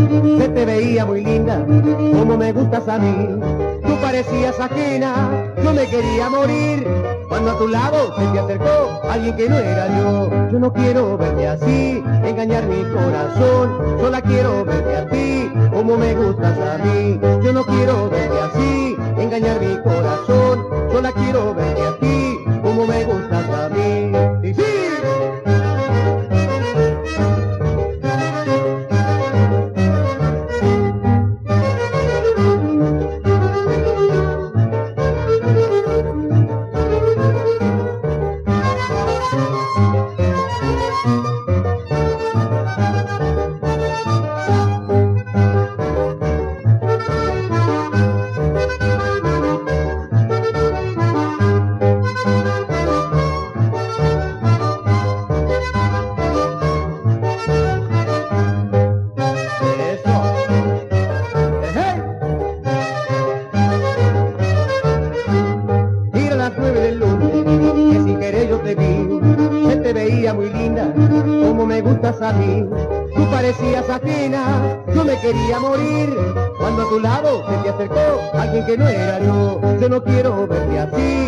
se te veía muy linda, como me gustas a mí. Tú parecías ajena, yo me quería morir. Cuando a tu lado se te acercó alguien que no era yo. Yo no quiero verte así, engañar mi corazón. Solo quiero verte a ti, como me gustas a mí. Yo no quiero verte así, engañar mi corazón. Solo quiero verte a ti, como me gustas a mí. ¡Sí, sí! Se te veía muy linda, como me gustas a mí. Tú parecías ajena, yo me quería morir. Cuando a tu lado se te acercó alguien que no era yo. Yo no quiero verte así,